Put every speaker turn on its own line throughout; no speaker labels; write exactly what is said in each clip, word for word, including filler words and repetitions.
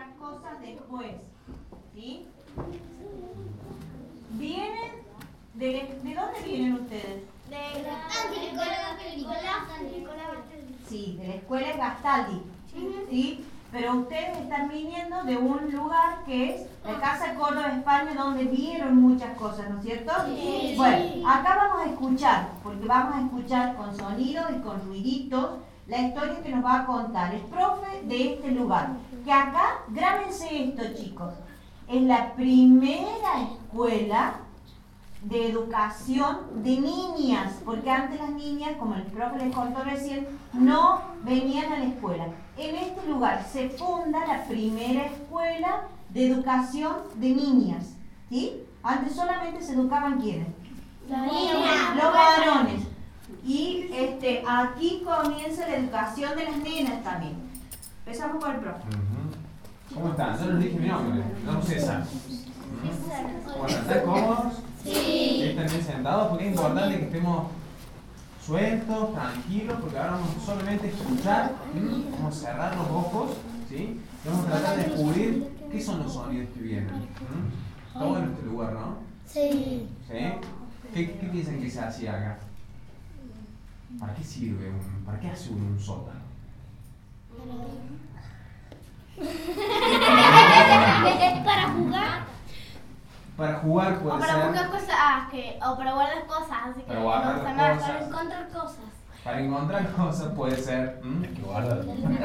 otras cosas después. ¿Sí? ¿Vienen? De, ¿De dónde vienen ustedes?
De la
Sí, de la escuela Gastaldi. ¿Sí? Pero ustedes están viniendo de un lugar que es la Casa Córdoba España, donde vieron muchas cosas, ¿no es cierto?
Sí.
Bueno, acá vamos a escuchar, porque vamos a escuchar con sonidos y con ruiditos la historia que nos va a contar el profe de este lugar. Que acá, grábense esto, chicos, es la primera escuela de educación de niñas, porque antes las niñas, como el profe les contó recién, no venían a la escuela. En este lugar se funda la primera escuela de educación de niñas, ¿sí? Antes solamente se educaban ¿quiénes?
Las niñas.
Los varones. Y este, aquí comienza la educación de las nenas también. Empezamos con el profe.
Uh-huh. ¿Cómo están? Yo les dije mi nombre, no César. Bueno, ¿están cómodos?
Sí.
¿Están bien sentados? Porque es importante que estemos sueltos, tranquilos, porque ahora vamos solamente a escuchar, ¿sí? Vamos a cerrar los ojos, ¿sí? Y vamos a tratar de descubrir qué son los sonidos que vienen. ¿Mm? Está bueno este lugar, ¿no?
Sí.
¿Sí? ¿Qué, qué piensan que se hacía acá? ¿Para qué sirve? Un, ¿Para qué hace uno un sótano?
Para jugar.
Para jugar puede
O para
ser.
buscar cosas, ah, que, o para guardar cosas, así que
Para guardar
no usa
las
nada,
cosas.
para encontrar cosas.
Para encontrar cosas puede ser. ¿Mm?
Hay que guardar.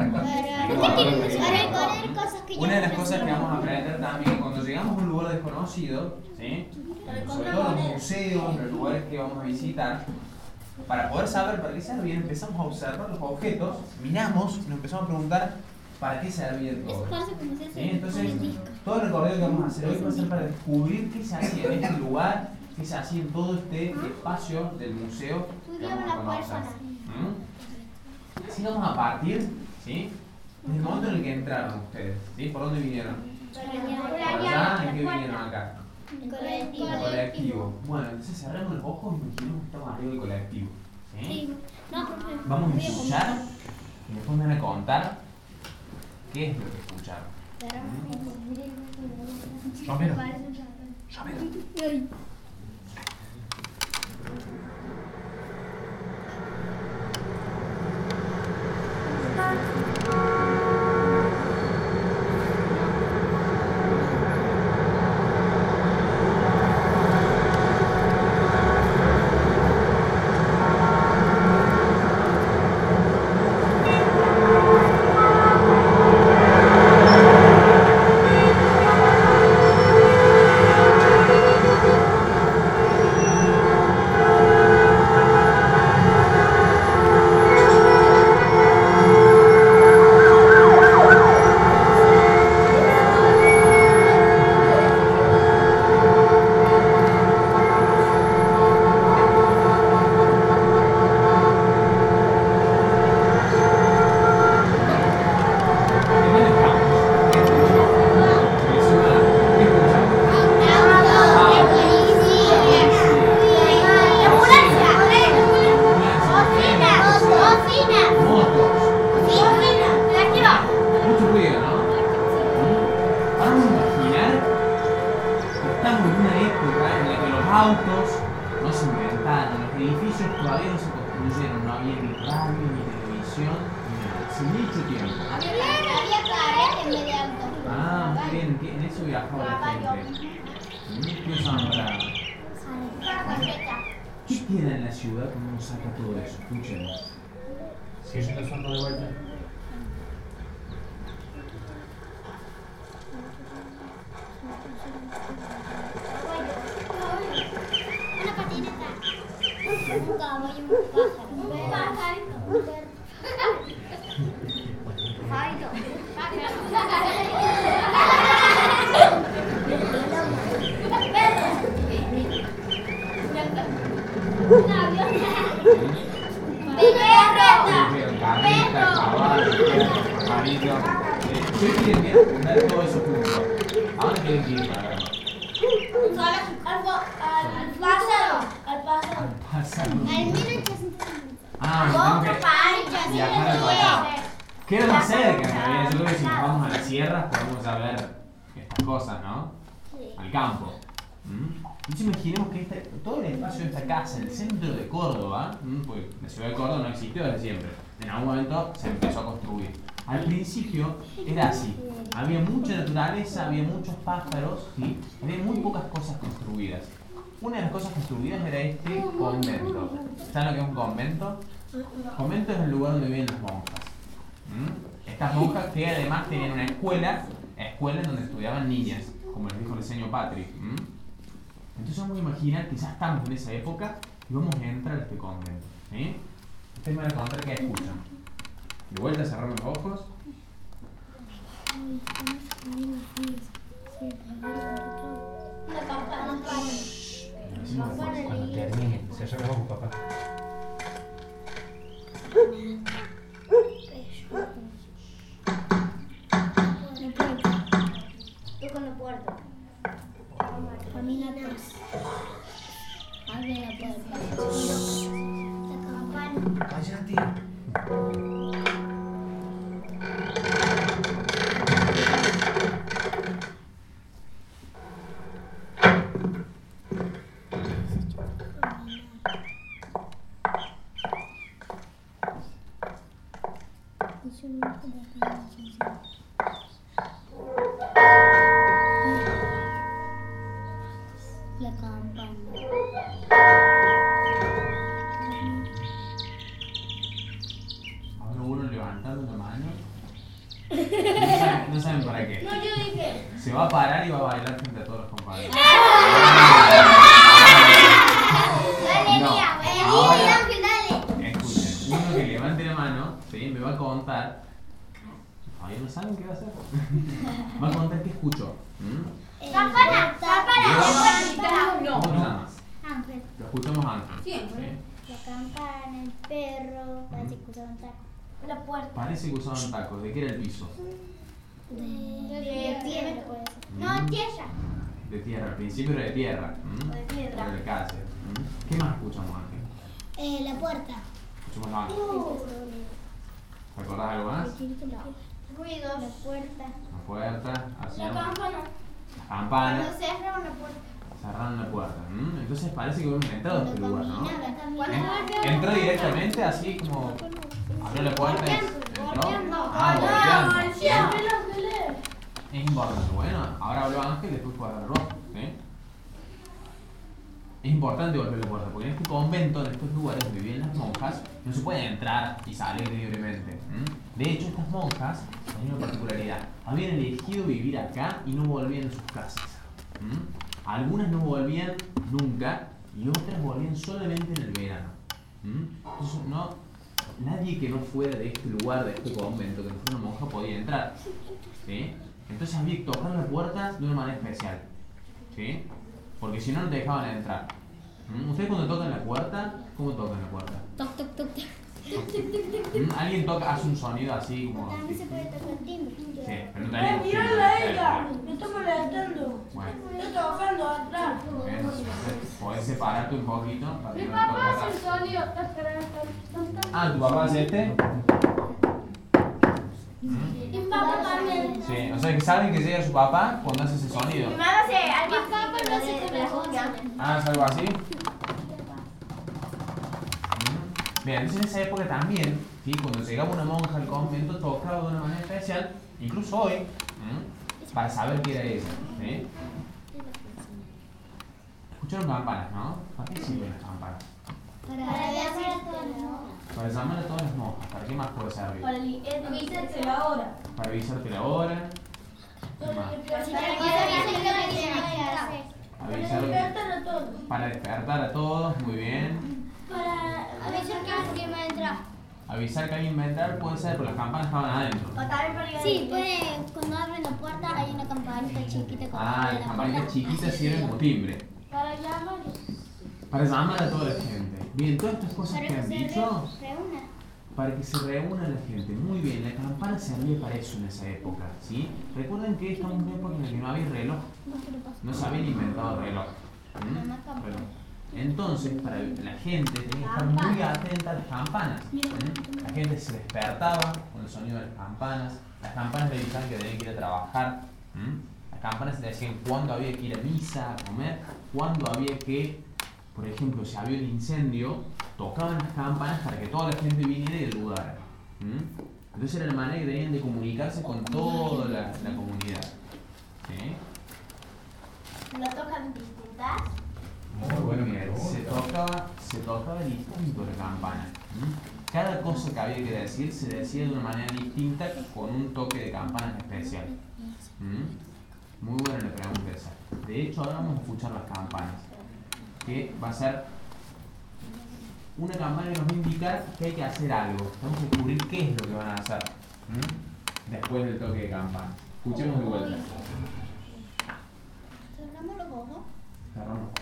Para encontrar cosas que
Una de las cosas que vamos a aprender también cuando llegamos a un lugar desconocido, ¿sí? Sobre todo los museos, los lugares que vamos a visitar, para poder saber para qué servían, empezamos a observar los objetos, miramos y nos empezamos a preguntar para qué servía todo. ¿Sí? Entonces, todo el recorrido que vamos a hacer hoy va a ser para descubrir qué se hacía en este lugar, qué se hacía en todo este espacio del museo que vamos a conocer. ¿Mm? Así vamos a partir, ¿sí? Desde el momento en el que entraron ustedes, ¿sí? ¿Por dónde vinieron? ¿Por allá? ¿En qué vinieron acá?
Colectivo.
El colectivo. Bueno, entonces cerramos los ojos y imaginemos que estamos arriba del colectivo. ¿Sí?
Sí. No, profe.
Vamos a escuchar y después me van a contar qué es lo que escucharon. Romero. Romero. autos no se inventaron, los edificios todavía no se construyeron, no había ni radio, ni televisión, ni nada, hace mucho tiempo.
Había carretes en vez de autos.
Ah, muy bien, en eso viajaba la gente. ¿Qué usaban para...? ¿Qué queda en la ciudad cuando uno saca todo eso? Escuchemos.
Si es el fondo de vuelta.
Una patineta. Un caballo y un pájaro. Un pajarito. Un perro. Pajarito. Un avión.
Carreta, caballo, pajarito. ¿Qué quieren ver todo eso juntos? ¿A dónde quieren que ir para verlo?
Al pasado. Al pasado.
Al pasado.
Al mil ochocientos cincuenta.
Ah, tengo que
Otro país,
viajar al pasado. Queda más cerca en realidad. Yo creo que si nos vamos a las sierras podemos ya ver estas cosas, ¿no? Al campo. ¿Mm? Entonces imaginemos que este, todo el espacio de esta casa, el centro de Córdoba, ¿m? Porque la ciudad de Córdoba no existió desde siempre, en algún momento se empezó a construir. Al principio era así, había mucha naturaleza, había muchos pájaros, ¿sí? Había muy pocas cosas construidas. Una de las cosas construidas era este convento. ¿Saben lo que es un convento? Convento es el lugar donde viven las monjas. ¿Mm? Estas monjas que además tenían una escuela, escuela en donde estudiaban niñas, como les dijo el señor Patrick. ¿Mm? Entonces vamos a imaginar que ya estamos en esa época y vamos a entrar a este convento. ¿Sí? Ustedes me van a contar qué escuchan. De vuelta, cerramos los ojos.
Una campana.
Cuando termine, cierra los ojos, papá.
Toca la puerta. Camina atrás. Abre la puerta. La campana.
Cállate.
La campana.
Ahora uno levantando una mano. No saben, no saben para qué.
No, yo dije.
Se va a parar y va a bailar frente a todos los compañeros.
Dale,
No.
mía,
Ahora-
dale, Ángel, dale.
Escuchen, uno que levante la mano, ¿sí? Me va a contar. Todavía no saben qué va a hacer. Va a contar qué escuchó. ¿Mm?
Campana, campana.
¿Cómo te llamas?
Ángel.
Lo escuchamos antes.
Siempre. La campana, el perro, parece que usaban taco. La puerta.
Parece que usaban tacos. ¿De qué era el piso?
De, de tierra, puede ser.
Mm.
No, tierra.
De tierra. Al principio era de tierra. ¿Mm?
De piedra.
Era de calle. ¿Mm? ¿Qué más escuchamos antes?
Eh, la puerta.
Escuchamos la ¿Te acordás algo más?
Ruidos. La puerta.
La puerta. Hacíamos
campana.
las campanas.
Cuando cerra una puerta.
Cerraron la puerta. ¿Mm? Entonces parece que hemos entrado a este lugar, ¿no?
Cuando
Entró directamente así como abrió la puerta y entró. Ah,
no,
golpeando.
siempre
Es importante. Bueno, ahora habló Ángel y después puede hablar vos. ¿Sí? Es importante golpear la puerta porque en este convento, en estos lugares donde viven las monjas, no se puede entrar y salir libremente. ¿Mm? De hecho, estas monjas tenían una particularidad. Habían elegido vivir acá y no volvían a sus casas. ¿Mm? Algunas no volvían nunca y otras volvían solamente en el verano. ¿Mm? Entonces, no, nadie que no fuera de este lugar, de este convento, que no fuera una monja, podía entrar. ¿Sí? Entonces había que tocar la puerta de una manera especial. ¿Sí? Porque si no, no te dejaban entrar. ¿Mm? Ustedes cuando tocan la puerta, ¿cómo tocan la puerta?
Toc, toc, toc.
¿Mm? Alguien toca, hace un sonido así como...
También se puede tocar el timbre.
Sí, pero no tenía que
Me está molestando.
Bueno,
Estoy trabajando atrás.
bueno, podés separarte un poquito para que no te toque acá.
sonido.
Ah, ¿tu papá hace este? ¿Mm?
Mi papá también.
Sí, o sea que saben que llega su papá cuando hace ese sonido.
Mi mamá hace algo
Mi papá lo hace con las uñas.
Ah, ¿es algo así? Mm. Bien, entonces en esa época también, ¿sí? Cuando llegaba una monja al convento, tocaba de una manera especial, incluso hoy, ¿Mm? para saber qué era ella. ¿Sí? Escucharon campanas, ¿no? ¿Para qué sirven las campanas?
Para llamar a todas las monjas.
Para llamar a todas las monjas. ¿Para qué más puede servir?
Para avisarte la hora.
Para avisarte la hora. ¿Qué más?
Para que se lo que tienen que hacer.
Avisar,
Despertar a todos.
para despertar a todos, muy bien.
Para avisar que alguien va a entrar.
Avisar que alguien va a entrar puede ser, pero las campanas estaban adentro.
Sí, puede, cuando abren la puerta hay una campanita chiquita con
Ah, las campanitas chiquitas sirven como timbre.
Para llamar.
Para llamar a toda la gente. Bien, todas estas cosas
Para
que
que
han
se
dicho,
reúna.
para que se reúna la gente. Muy bien, la campana servía para eso en esa época, ¿sí? Recuerden que estamos en una época en la que no había reloj. No se habían inventado reloj. ¿Mm? Reloj. Entonces, para la gente tenía que estar muy atenta a las campanas. ¿Mm? La gente se despertaba con el sonido de las campanas. Las campanas le avisaban que tenían que ir a trabajar. ¿Mm? Las campanas le decían cuándo había que ir a misa, a comer, cuándo había que, por ejemplo, si había un incendio, tocaban las campanas para que toda la gente viniera y ayudara. ¿Mm? Entonces era la manera que tenían de comunicarse con toda la, la comunidad. ¿Sí?
¿Lo tocan distintas?
Muy bueno, mira, se tocaba, se tocaba distinto la campana. ¿Mm? Cada cosa que había que decir se decía de una manera distinta con un toque de campanas especial. ¿Mm? Muy buena la pregunta esa. De hecho, ahora vamos a escuchar las campanas, que va a ser una campana que nos va a indicar que hay que hacer algo. Vamos a descubrir qué es lo que van a hacer. ¿Mm? Después del toque de campana. Escuchemos de vuelta.
Cerramos los ojos.
Cerramos los ojos.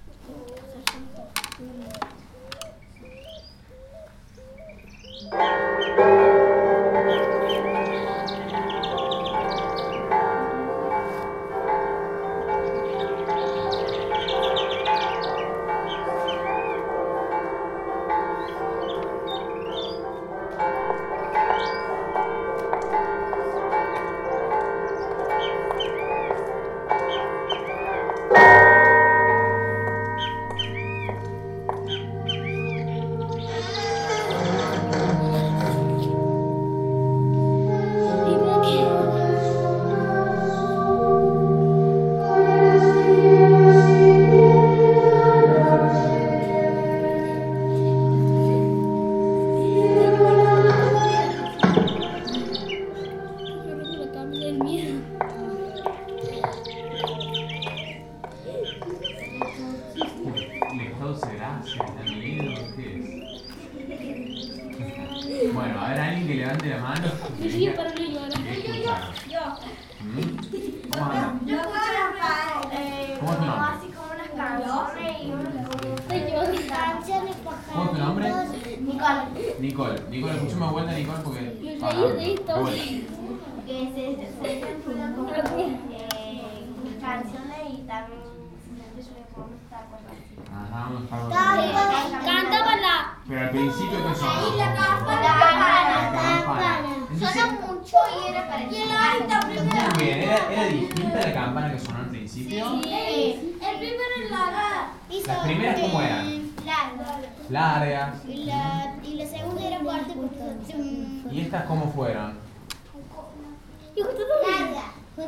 Bueno, a ver, alguien que levante la mano.
Yo sí, pero no llora.
Yo.
¿Cómo anda?
Yo escucho las eh,
¿Cómo es tu nombre?
así como unas canciones y unas
Canciones por
¿Cómo es tu nombre?
Nicole.
Nicole. Nicole, escúchame de vuelta, Nicole, porque...
Me
Ah,
reí de esto.
de vuelta.
Que se se censuran como eh, canciones y también se censuran como esta cosa así.
Ajá, vamos a dejar...
Cantaban la
Pero al principio, ¿qué son?
Ahí la campana.
La
La
campana. Entonces,
Sonó mucho y era para
Y el ahorita primero.
muy bien, ¿era, ¿era distinta la campana que sonó al principio?
Sí. El primero es la
¿Las primeras cómo eran? Largas.
Y la, y la segunda era fuerte porque son...
¿Y estas cómo fueron?
Y justo larga.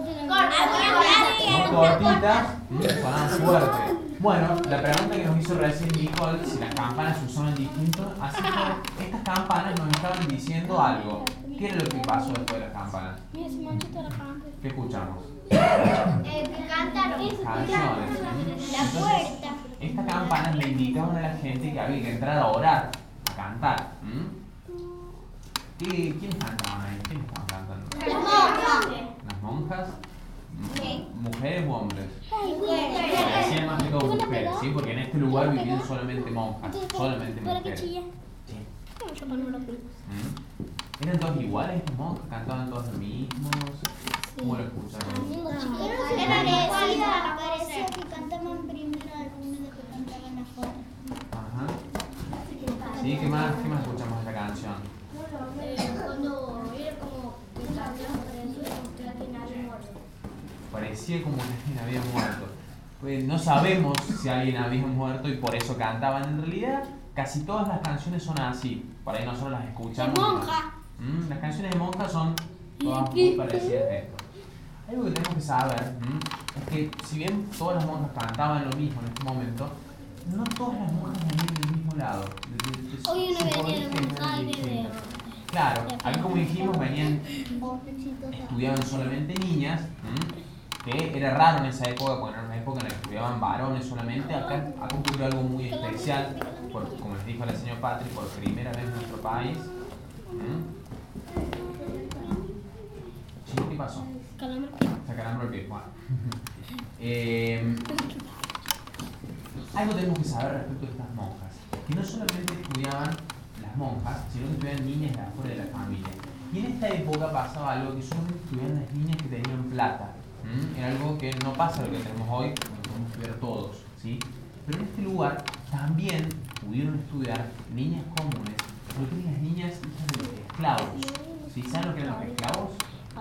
Muy cortitas, mm, sonaban fuerte. Bueno, la pregunta que nos hizo recién Nicole, si las campanas se usaban distinto, así que estas campanas nos estaban diciendo algo. ¿Qué era lo que pasó después de las campanas?
Mira, se manchó la cámara.
¿Qué escuchamos?
Eh, que cantaron.
Canciones. Entonces, estas campanas le indicaban a la gente que había que entrar a orar, a cantar. ¿Mm? ¿Qué, ¿Quiénes cantaban ahí? ¿Quiénes estaban cantando? ¿Las monjas? M- ¿Mujeres u hombres? Se decían más que todo mujeres, ¿sí? Porque en este lugar vivían solamente monjas, solamente
¿Para qué
mujeres.
chilla?
Sí.
No, yo no lo culpo.
¿Mm? ¿Eran todos iguales estas monjas? ¿Cantaban todos los mismos? ¿Cómo lo escucharon?
Era parecida, parecía que cantaban primero algunos de que cantaban afuera.
Ajá. ¿Sí? ¿Qué más, qué más escuchamos de esta canción?
Cuando era como que cantaban que alguien había muerto.
Parecía como que alguien había muerto. Pues no sabemos si alguien había muerto y por eso cantaban. En realidad, casi todas las canciones son así. Por ahí nosotros las escuchamos.
De monja.
Mm, las canciones de monja son todas muy parecidas a esto. Algo que tenemos que saber mm, es que si bien todas las monjas cantaban lo mismo en este momento, no todas las monjas venían del mismo lado. De- de- de-
Hoy uno
sus
venía de
orígenes
Buenos
eran
Aires, de-
distintos. Claro, aquí como dijimos venían, estudiaban solamente niñas, ¿m? Que era raro en esa época, porque era una época en la que estudiaban varones solamente. Acá, acá ocurrió algo muy especial, por, como les dijo la señora Patri, por primera vez en nuestro país. ¿M? Sí, ¿qué pasó? Se acalambró el pie. Bueno. Eh, algo tenemos que saber respecto de estas monjas, que no solamente estudiaban las monjas, sino que estudiaban niñas de afuera de la familia. Y en esta época pasaba algo que solamente estudiaban las niñas que tenían plata. ¿Mm? Era algo que no pasa lo que tenemos hoy, que podemos estudiar todos, ¿sí? Pero en este lugar también pudieron estudiar niñas comunes, porque las niñas hijas de los esclavos. ¿Sí? ¿Saben lo que eran los esclavos?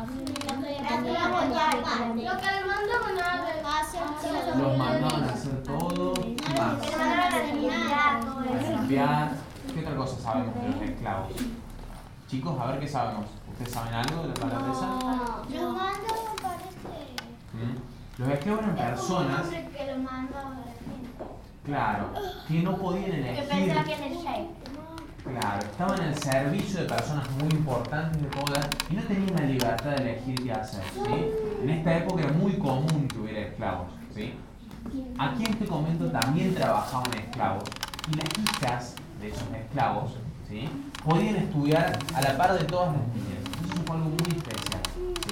Lo que le mandaban a hacer.
Los mandaban a hacer todo y más. A limpiar. ¿Qué otra cosa sabemos de los esclavos? Chicos, a ver qué sabemos. ¿Ustedes saben algo de la palabra esa?
Los mandos me parece.
¿Mm? Los esclavos eran personas,
Que lo mandaba a la gente.
claro, que no podían
Que
elegir.
pensaba que era el shake.
Claro, estaban al servicio de personas muy importantes de poder y no tenían la libertad de elegir qué hacer, ¿sí? En esta época era muy común que hubiera esclavos, ¿sí? Aquí en este convento también trabajaban esclavos y las hijas de esos esclavos, ¿sí?, podían estudiar a la par de todas las niñas. Eso fue algo muy especial, ¿sí?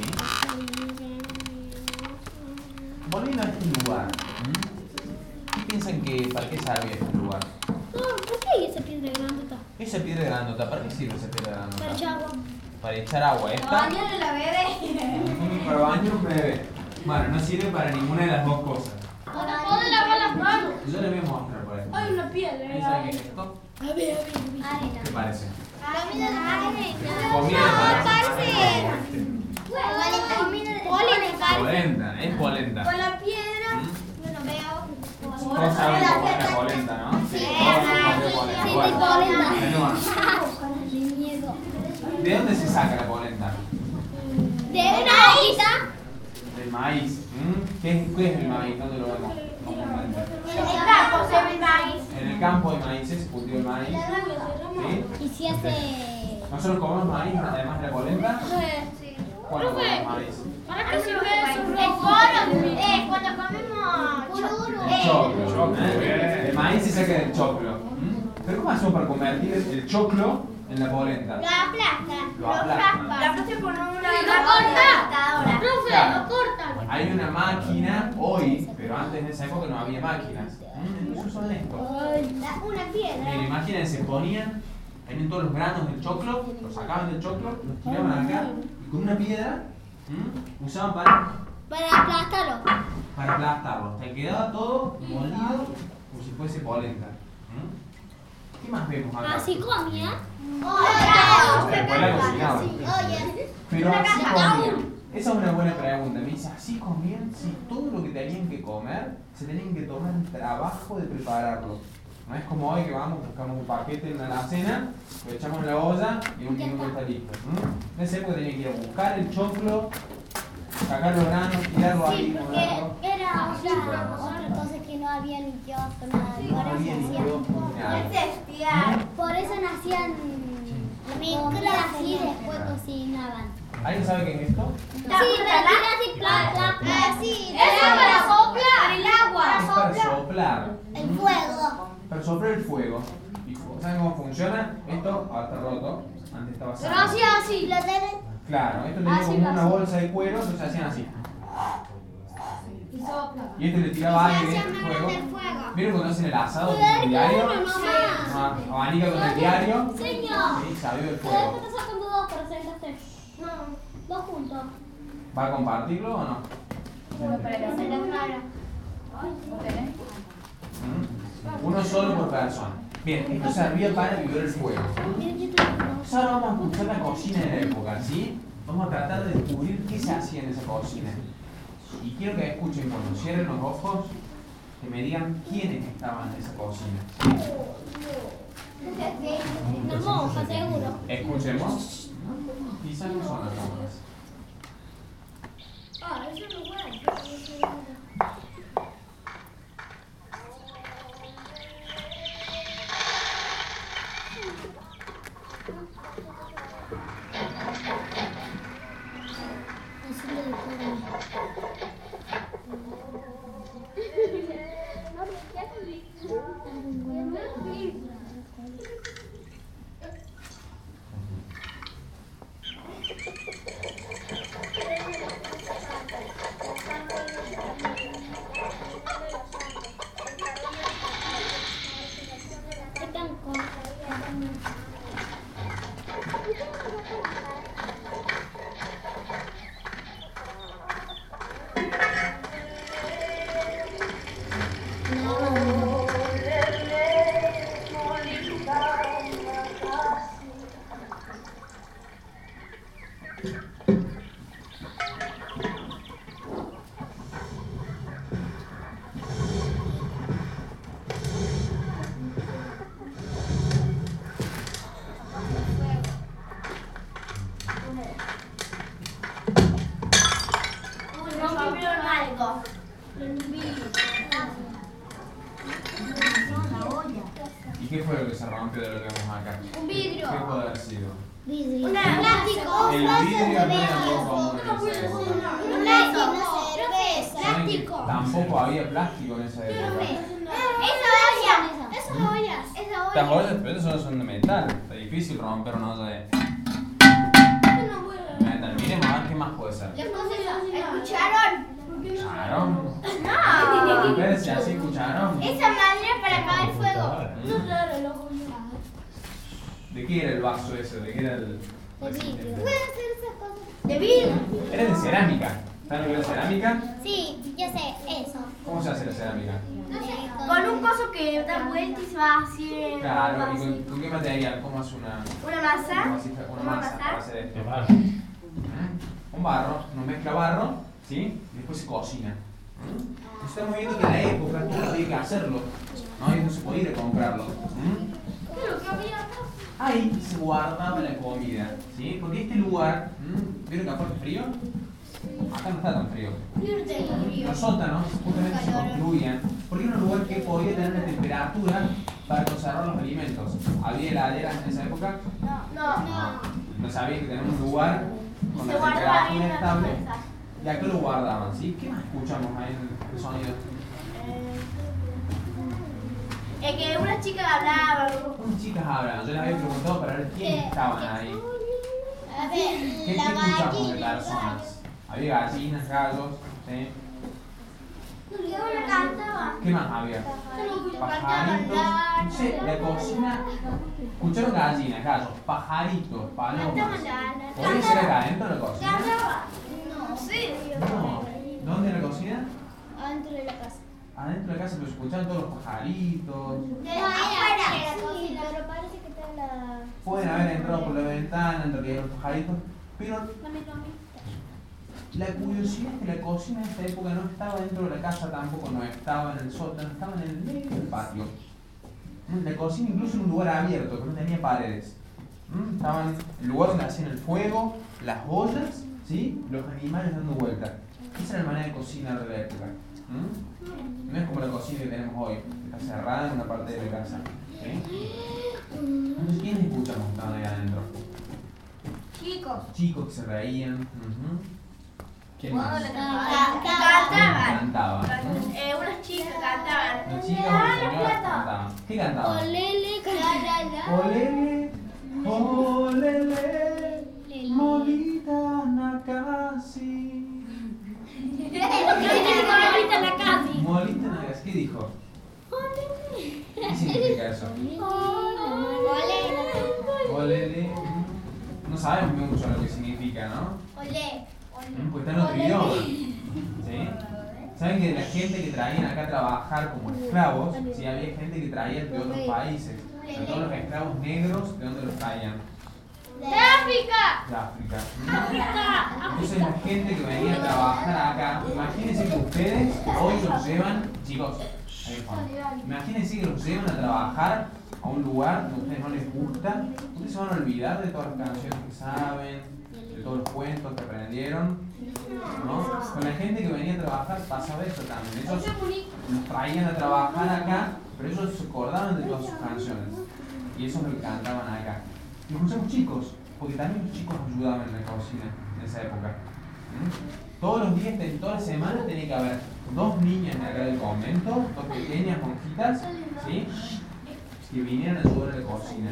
Volviendo a este lugar, ¿m? ¿Qué piensan que, para qué servía este lugar?
¿Por qué esa piedra grandota?
Esa piedra grandota, ¿para qué sirve esa piedra grandota?
Para echar agua.
Para echar agua, esta.
Bañarle la bebé.
Para bañar un bebé. Bueno, no sirve para ninguna de las dos cosas.
Para poder lavar las manos.
Yo les voy a mostrar por ejemplo.
Hay una piedra.
¿Quién sabe qué es esto?
A ver, a ver,
Arena.
¿Qué parece?
Comida de
Comida de
Polenta.
Polenta, es polenta.
Con la piedra.
¿Mm?
Bueno, veo.
Todos saben cómo es la polenta, ¿no? Sí, todos sabemos qué es polenta.
Sí,
Bueno,
polenta.
menú.
De miedo.
¿De dónde se saca la polenta?
De una hojita.
Del maíz. ¿Mm? ¿Qué es, qué es el maíz? ¿Dónde lo vemos? comúnmente?
En el campo se ve maíz.
En el campo hay maíces, se cultiva el maíz. ¿Sí?
Y si hace.
¿Nosotros comemos maíz además de la polenta?
Sí.
¿Cuándo comemos maíz?
¿Para qué sirve eso? El poro. Eh, cuando comemos.
El choclo. ¿eh? El maíz se saca del choclo. ¿Mm? ¿Pero cómo hacemos para convertir el choclo en la polenta?
Lo aplastan.
Lo aplastan.
Lo aplastan con una.
¡Lo cortan!
Profe,
Claro.
lo cortan.
Hay una máquina hoy, pero antes en esa época no había máquinas. ¿Mm? Ellos son estos.
Una piedra.
Mira, imagínense, ponían, tenían todos los granos del choclo, los sacaban del choclo, los tiraban acá y con una piedra, ¿m? usaban para,
Para aplastarlo.
para aplastarlo. Hasta que quedaba todo molido como si fuese polenta. ¿M? ¿Qué más vemos acá?
Así comía.
Después la cocinaban.
Oye.
Pero así comían. Esa es una buena pregunta. Me dice, ¿así comían? Si todo lo que tenían que comer, se tenían que tomar el trabajo de prepararlo. No es como hoy que vamos, buscamos un paquete en la alacena, lo echamos en la olla y en un minuto está listo. ¿Mm? En esa época tenían que ir a buscar el choclo, sacar los granos, tirarlo ahí,
Sí, porque
molerlo.
era otra, otra cosa que no había ni kiosco, nada.
No
Por
había
eso
ni
hacían.
kiosco ni nada.
Por eso nacían micras y después cocinaban.
¿Alguien sabe qué es esto?
Sí, la tira así, pla, pla, pla. Sí,
Eso para soplar el agua.
Es para soplar.
el
¿Mm?
fuego.
Para soplar el fuego. ¿Y fu- ¿Saben cómo funciona? Esto ahora está roto. Antes estaba sano.
Pero así, así.
Lo tenés.
Claro, esto tenía
Así
como
lo
una
hacen.
bolsa de cuero, entonces hacían así.
Y sopla.
Y este le tiraba aire del fuego. ¿Vieron cuando hacen el asado con el diario? No, abanica con el diario.
Señor.
Sí, salió del
¿Pero
fuego.
qué estás sacando dos para hacer las tres?
No.
Dos juntos.
¿Va a compartirlo o no? ¿Mm? Uno solo por persona. Bien, esto servía para vivir el fuego. Entonces ahora vamos a escuchar la cocina de la época, ¿sí? Vamos a tratar de descubrir qué se hacía en esa cocina. Y quiero que escuchen cuando cierren los ojos, que me digan quiénes estaban en esa cocina.
Una monja, seguro.
Escuchemos. Quizás no son las monjas.
Ah, eso no es bueno.
algo.
¿Y qué fue lo que se rompió de lo que vemos acá?
Un vidrio.
¿Qué puede haber sido?
Vidrio.
Una plástico.
El vidrio no era muy común en esa época.
Un plástico.
¿Saben que tampoco había plástico en esa época?
Esa olla. Esas ollas. Esa olla.
Las ollas, pero esas son de metal. Está difícil romper una olla de metal. Miremos a ver qué más puede ser.
¿Escucharon?
¿Cucharon?
No.
Romperse así, ¿cucharon?
Esa madera para apagar el fuego.
¿De qué era el vaso ese? ¿De qué era el...?
De vidrio.
De vidrio.
Era de cerámica. ¿Saben lo que es cerámica?
Sí, yo sé, eso.
¿Cómo se hace la cerámica?
Con un coso que da vuelta y se va haciendo.
Claro, ¿y con, con qué material? ¿Cómo hace una,
Una masa.
una vasija- una masa para hacer esto?
De barro.
Un barro, uno mezcla barro, ¿sí? Y después se cocina. ¿Mm? Estamos viendo que en la época uno tiene que hacerlo, ¿no? Y no se podía ir a comprarlo. ¿Mm? Ahí se guardaba la comida, ¿sí? Porque este lugar, ¿mm? ¿Vieron que afuera es frío? Acá no está tan frío. Los sótanos justamente se construían porque era un lugar que podía tener la temperatura para conservar los alimentos. ¿Había heladeras en esa época?
No.
No. No sabían que tener un lugar con
Se
la
guardaba
temperatura
bien la
estable.
fuerza.
Y acá lo guardaban, ¿sí? ¿Qué más escuchamos ahí en el sonido?
Es que unas chicas hablaban.
Unas chicas hablan. Yo les había preguntado para ver quiénes estaban ahí.
A
¿Qué,
ver,
qué
la
escuchamos de
gallina.
personas? Había gallinas, gallos, ¿sí?
Una cantaba.
¿Qué más había? Pajaritos. No sé, la cocina. Escucharon gallinas, gallos, pajaritos, palomas. ¿Podría ser acá adentro de la cocina?
No, sí.
No. ¿Dónde en la cocina?
Adentro de la casa.
Adentro de la casa, pero escuchaban todos los pajaritos.
De afuera. Sí, pero parece que está la...
Pueden haber entrado por la ventana, en realidad los pajaritos. Pero la curiosidad es que la cocina en esta época no estaba dentro de la casa, tampoco no estaba en el sótano, estaba en el medio del patio. La cocina incluso en un lugar abierto, que no tenía paredes. Estaban el lugar donde hacían el fuego, las ollas, ¿sí? Los animales dando vueltas. Esa era la manera de cocinar de la época. ¿Mm? No es como la cocina que tenemos hoy, que está cerrada en una parte de la casa. ¿Sí? Entonces, ¿quiénes escuchamos que estaban ahí adentro?
Chicos.
Chicos que se reían. Uh-huh. ¿Quién más?
Cantaban.
Cantaban.
Eh, unas chicas cantaban.
Las chicas o las señoras cantaban. ¿Qué cantaban?
Olele, carala.
Olele, olele, molita nakasi.
Molita nakasi.
Molita nakasi. ¿Qué dijo? ¿Qué significa eso? Olele. No sabemos mucho lo que significa, ¿no?
Olé.
Pues está en otro idioma. ¿Sí? ¿Saben que la gente que traían acá a trabajar como esclavos, sí, había gente que traía de otros países? Sobre todo los esclavos negros, ¿de dónde los traían?
¡De África!
De África. Entonces la gente que venía a trabajar acá, imagínense que ustedes hoy los llevan, chicos, ahí Juan, imagínense que los llevan a trabajar a un lugar donde a ustedes no les gusta, ustedes se van a olvidar de todas las canciones que saben, de todos los cuentos que aprendieron, ¿no? Con la gente que venía a trabajar pasaba eso también. Ellos los traían a trabajar acá, pero ellos se acordaban de todas sus canciones. Y eso es lo que cantaban acá. Y escuchamos chicos, porque también los chicos ayudaban en la cocina en esa época. ¿Mm? Todos los días, de todas las semanas, tenía que haber dos niñas de acá del convento, dos pequeñas monjitas, ¿sí? Que vinieran a ayudar en la cocina.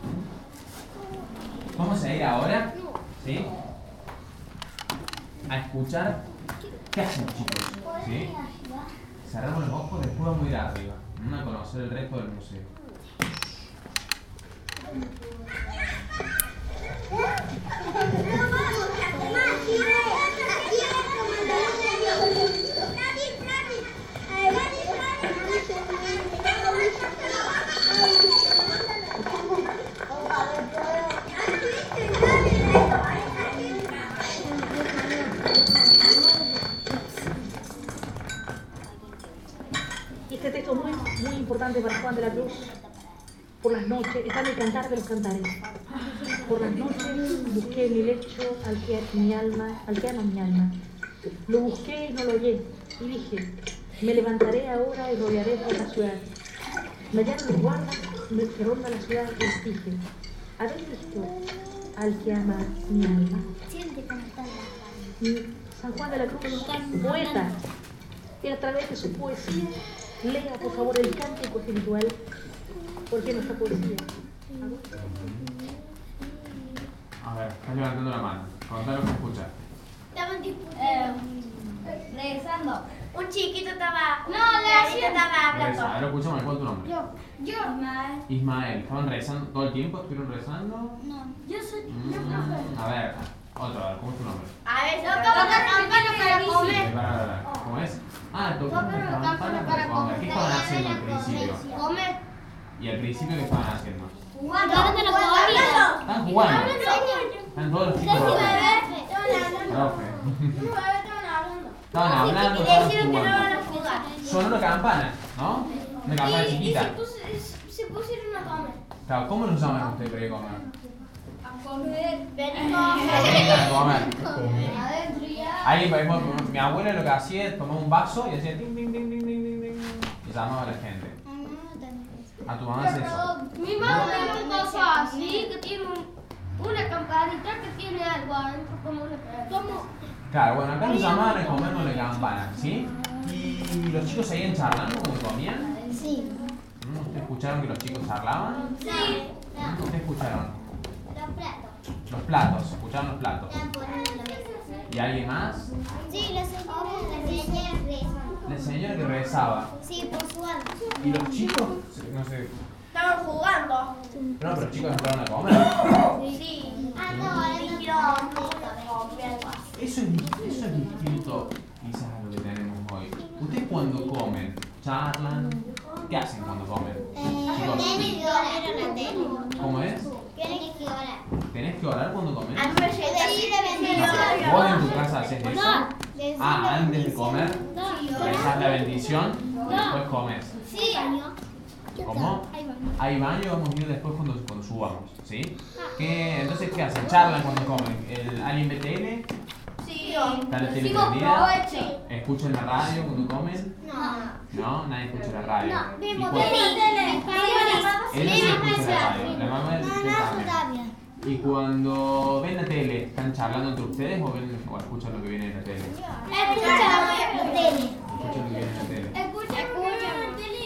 ¿Mm? Vamos a ir ahora, ¿sí? A escuchar qué hacen los chicos, ¿sí? Cerramos los ojos, después vamos a ir arriba, ¿Mm? A conocer el resto del museo.
Este texto es muy, muy importante para Juan de la Cruz. Por las noches, está en el Cantar de los Cantares. Por las noches busqué mi lecho al que mi alma, al que ama mi alma. Lo busqué y no lo hallé. Y dije, me levantaré ahora y rodearé por la ciudad. Me hallaron los guardas que rondan la ciudad y les dije, ¿habéis visto al que ama mi alma?
Siente cómo está la
Y San Juan de la Cruz, poeta, y a través de su poesía, lea por favor el cántico espiritual, porque nuestra poesía.
A ver, estás levantando la mano. Contá lo que escuchaste.
Estaban discutiendo.
Eh, regresando. Un chiquito estaba.
No,
la
la
chiquita estaba
Reza, a
hablando.
ver, escuchamos, ¿cuál es tu nombre?
Yo. Yo.
Ismael. ¿Estaban rezando todo el tiempo? ¿Estuvieron rezando?
No. Yo soy.
Mm, a ver, otro, a ver, ¿cómo es tu nombre?
A ver,
Toca
toca
la campana para comer.
Eh, para, para, para. ¿Cómo es? Ah, tocando la campana para comer. ¿Qué estaban haciendo al principio?
Comer.
¿Y al principio qué estaban haciendo?
Jugando. Jugando la comida.
Están jugando. Están todos los chicos jugando. Profe. Estaban hablando,
Y
estaban
dijeron que no van
jugando.
a jugar.
Sonó una campana, ¿no? Una campana chiquita.
Se pusieron a comer.
Claro, ¿cómo nos llaman ustedes para ir a comer?
A comer.
Venimos.
Vengan a comer.
Adentro ya.
Ahí, por ejemplo, mi abuela lo que hacía es tomar un vaso y hacía ting, ting, ting, ting, ting, ting, ting, y llamaba a la gente. A tu mamá hace eso.
Mi mamá tiene un coso así que tiene un- una campanita que tiene algo adentro como una. Como.
Claro, bueno, acá nos llamaban a comer con la campana, ¿sí? Y los chicos seguían charlando cuando comían.
Sí.
¿Mm? ¿Ustedes escucharon que los chicos charlaban?
Sí.
¿Mm? ¿Ustedes escucharon?
Los platos.
Los platos, escucharon los platos.
Están poniendo la mesa.
¿Y alguien más?
Sí, la señora. La señora reza.
La señora que rezaba.
Sí, por su alma.
¿Y los chicos? No sé.
Estaban jugando.
No, pero los chicos entraron a comer.
Sí.
Ah, no, ahora
Dijeron.
Eso es, eso es distinto quizás a lo que tenemos hoy. Ustedes cuando comen, charlan, ¿qué hacen cuando comen? Chicos,
Tienen que orar a la tele.
¿cómo es?
Tienen que orar.
¿Tenés que orar cuando comes?
A mí me llega así.
¿Vos en tu casa haces eso? Ah, antes de comer, rezás la bendición y después comes.
Sí.
¿Cómo? Hay baño, vamos a ir después cuando, cuando subamos, ¿sí? ¿Qué, entonces, ¿qué hacen? ¿Charlan cuando comen? ¿El, ¿Alguien ve tele?
Sí.
¿Está la tele prendida? ¿Escuchan la radio cuando comen? No, nadie escucha la radio.
No,
¿Y
vemos
cuando-
tele.
Él sí escucha la radio, la mamá de usted también. ¿Y cuando ven la tele, están charlando entre ustedes o, ven, o escuchan lo que viene en la tele?
Escucha la tele.
Escuchan lo que viene en la tele.
Escucha la tele.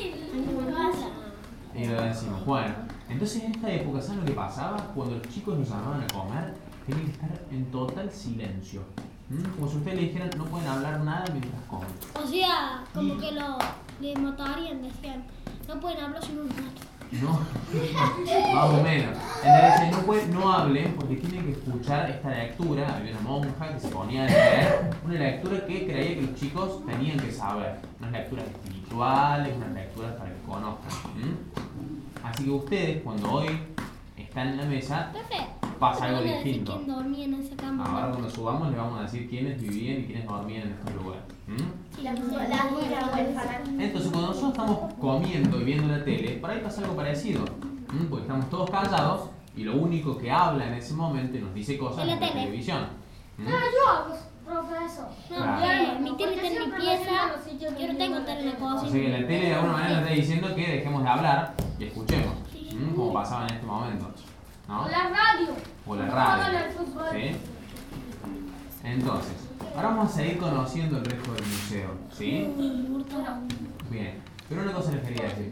Y lo decimos, bueno, entonces en esta época, ¿saben lo que pasaba? Cuando los chicos nos llamaban a comer, tenían que estar en total silencio. ¿Mm? Como si ustedes le dijeran, no pueden hablar nada mientras comen.
O sea, como que lo le matarían, decían. No pueden hablar sin un rato.
No, más o menos. Entonces no, puede, no hablen porque tienen que escuchar esta lectura. Había una monja que se ponía a leer una lectura que creía que los chicos tenían que saber. Unas lecturas espirituales, unas lecturas para que conozcan. ¿Mm? Así que ustedes, cuando hoy están en la mesa,
Profe,
pasa algo
¿me van a decir
distinto.
quién dormía en esa cama?
Ahora cuando subamos les vamos a decir quiénes vivían y quiénes dormían en estos lugares. ¿Mm?
La abuela huérfana.
Entonces, cuando nosotros estamos comiendo y viendo la tele, por ahí pasa algo parecido. ¿Mm? Porque estamos todos callados y lo único que habla en ese momento y nos dice cosas
En la
es la
tele.
televisión. ¿Mm?
yo hago, profesor. No,
Claro.
eh, mi tele está en mi pieza. Yo no tengo tele en la
O
cocina.
sea que la tele de alguna manera nos está diciendo que dejemos de hablar y escuchemos. ¿Mm? Como pasaba en este momento. ¿No?
La radio.
O la
Juegan
radio.
al fútbol.
¿Sí? Entonces, ahora vamos a seguir conociendo el resto del museo. ¿Sí? Bien, pero una cosa les quería decir.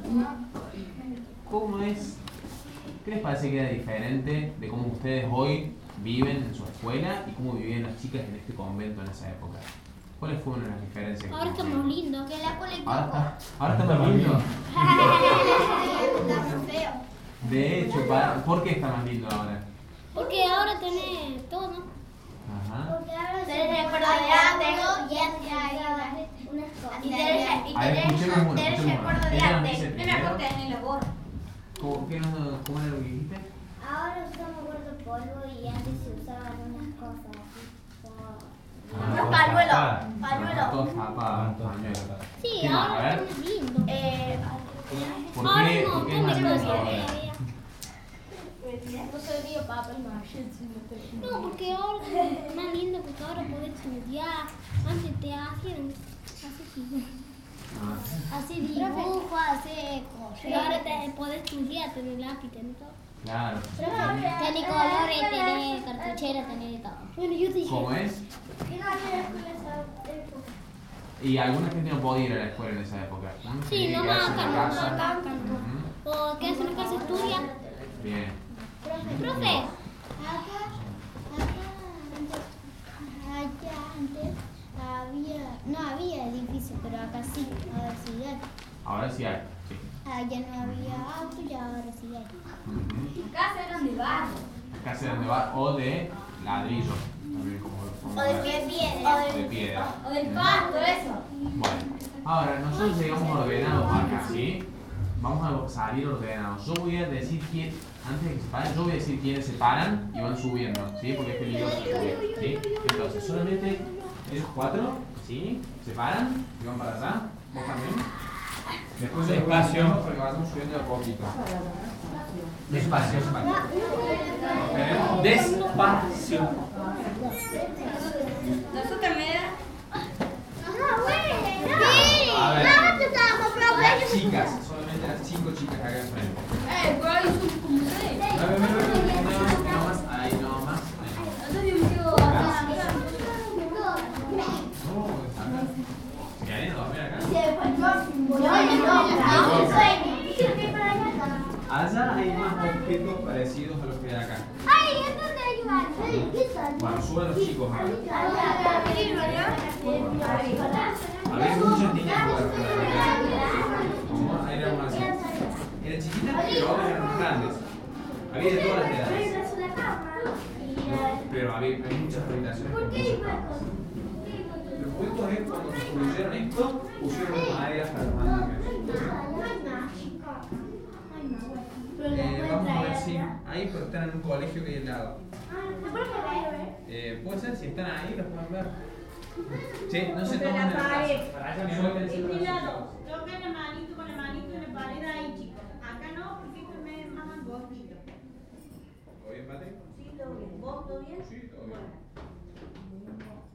¿Cómo es? ¿Qué les parece que era diferente de cómo ustedes hoy viven en su escuela y cómo vivían las chicas en este convento en esa época? ¿Cuáles fueron las diferencias? que
Ahora estamos
conocieron?
lindos. Que la pone
Ahora está, ahora está más lindo.
Está feo.
De hecho, para- ¿por qué está más lindo ahora?
Porque ahora tenés todo, ¿no?
Ajá.
Tenés recuerdo de antes. Y tenés y
A ver,
tenés-
escuchemos uno,
tenés
escuchemos uno.
recuerdo de
Ella nos
antes.
dice
Mira
primero.
porque en el gorro.
¿Cómo, qué no- ¿Cómo era lo que dijiste?
Ahora usamos gordo polvo y antes se usaban unas cosas así. como-
Unos pañuelos. Pañuelos.
Todos tapados, pañuelos.
Sí,
¿Qué más? A
ahora
ver.
estamos lindos.
Eh,
¿Por
Ahora
qué,
un
¿por qué es
montón
más
de
lindo
cosas.
ahora?
No, porque ahora es más lindo porque ahora podés
estudiar. Antes te hacían así,
Ah,
así dibujo, así. Pero ahora te podés estudiar, tener lápiz, tener todo.
claro.
Tener colores, tener cartuchera, tener todo. Bueno, yo dije.
¿Cómo es?
¿Qué no había escuela esa época?
Y alguna gente no podía ir a la escuela en esa época.
Sí,
Tenía
no
que quedarse en
acá,
la
no
casa.
acá.
Ujú.
O quedarse en la casa estudia.
Bien.
Profe.
Acá, acá, antes, allá antes había, no había edificio, pero acá sí, ahora sí hay.
Ahora sí hay. Sí.
Allá no había auto y ahora sí hay.
Ujú.
Acá eran de barro.
Casas de bar o de ladrillo. También como, como
O de piedra.
o de piedra.
O del pasto, eso.
Bueno, ahora nosotros llegamos ordenados acá, ¿sí? Vamos a salir ordenados. Yo voy a decir quién, antes de que se paren, yo voy a decir quiénes se paran y van subiendo, ¿sí? Porque es peligroso subir, ¿sí? Entonces, solamente esos cuatro, ¿sí? Se paran y van para allá. ¿Vos también? Después de
Despacio.
porque vamos subiendo de a poquito.
Despacio.
¿Tenemos?
Despacio.
Nosotros también.
A ver,
estábamos,
las chicas, solamente las cinco chicas acá enfrente.
Eh, pero ahí son como seis.
A ver, a ver, a ver, no más, ahí no más.
Entonces yo me quedo acá.
No, ¿se quedarían a dormir acá? Allá hay más objetos parecidos a los que hay acá. Bueno, suben los chicos acá. Había muchas niñas por acá. Como era una así. Eran chiquitas, pero ahora eran más grandes. Había de todas las edades. Pero había, hay muchas habitaciones con muchos campos. Los juegos es cuando construyeron esto, pusieron maderas para los andamios. Eh, vamos a ver si ahí, pero están en un colegio que hay al lado. Eh, puede ser, si están ahí, los pueden ver. Sí, no se tomen en la casa. Para allá me voy a decir los chicos.
Toquen la manito con la manito en la pared ahí, chicos. Acá no, porque esto es más angostito.
¿Todo bien, Patrick?
Sí, todo bien. ¿Vos todo bien?
Sí, todo bien.